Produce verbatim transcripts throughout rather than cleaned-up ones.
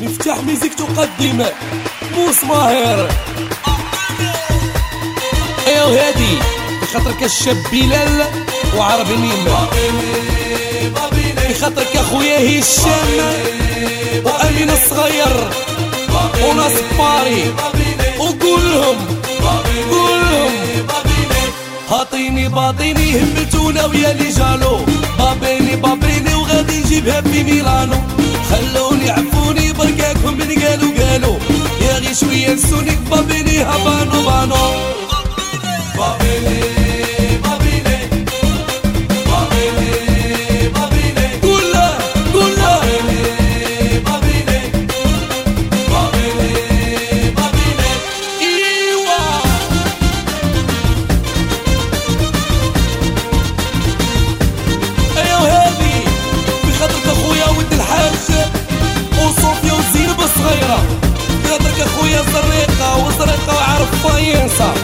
مفتاح ميزيك تقدم موس ماهر. ايوا هادي بخاطرك الشاب بلال وعربي ميم، بخاطرك اخويا هشام وامين الصغير وناس باري، وقول لهم قول لهم هاطيني باطيني همتونا ويا اللي جالو، بابيني بابيني وغادي نجيبها في ميلانو، خلوني عفوني بركاكم من قالوا قالوا يا غي شويه نسوني بابيني هبانو بانو بابيني بابيني بابيني بابيني قول له قول له بابيني بابيني بابيني بابيني ايوا ايوا هادي بخاطرك اخويا ولد الحاج وصوفيا وزينب الصغيره، بخاطرك اخويا زريقه وزريقه وعارف فاينسه،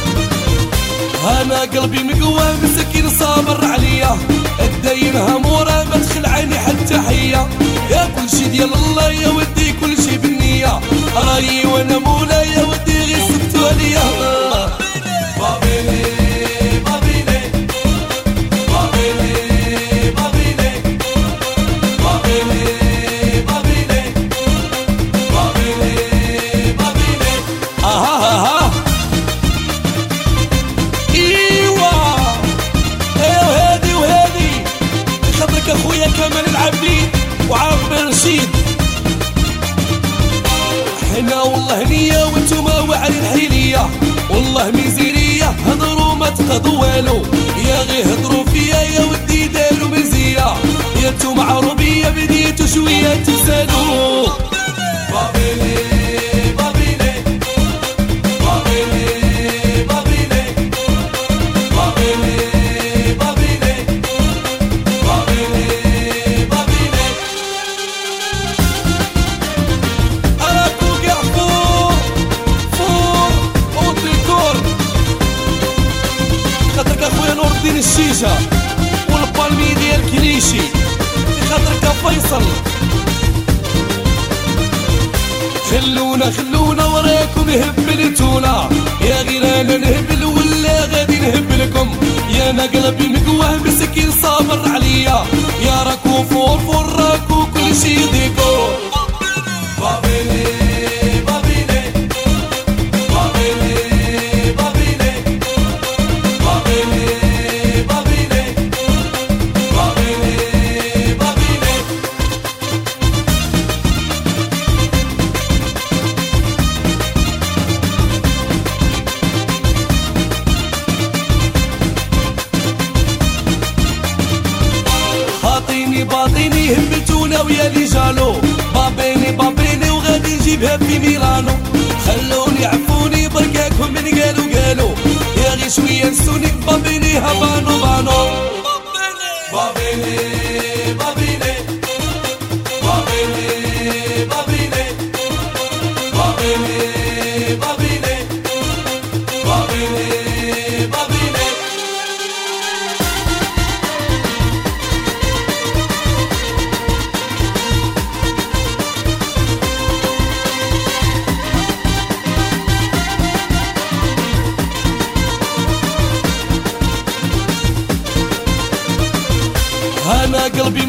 انا قلبي مقوى مسكين صابر عليا، الدين هموره ما تخل عيني حتى حيه، يا كل شي ديال الله يا ودي كل شي بالنيه، رايي وانا مولاي يا ودي غير سبتو عليا بابيني بابيني بابيني بابيني بابيني بابيني بابيني بابيني اها اها اخويا كمال العبدي وعارف رشيد، حنا والله نية وانتوما واعرين حيلية، والله ميزيرية هضروا ما تقضوا والو، يا غي هضروا فيا يا ودي داروا مزية، يا انتوما عربية بديتو شوية تسالوا بابيني بابيني بابيني بابيني بابيني الشيشة والبالمي ديال كليشي، بخاطرك فيصل خلونا خلونا وراكم هبلتونا، يا غير انا نهبل ولا غادي نهب لكم، يا انا قلبي مقواه مسكين صابر عليا، يا راكو فور فور راكو كل شي يضيقو بابيني بابيني بابيني بابيني بابيني باطيني همتونا ويا اللي جالو، بابيني بابيني وغادي نجيبها في ميلانو، خلوني عفوني بركاكم من قالوا قالوا يا غي شويه نسوني بابيني هبانو بانو بابيني بابيني بابيني بابيني بابيني بابيني بابيني بابيني انا قلبي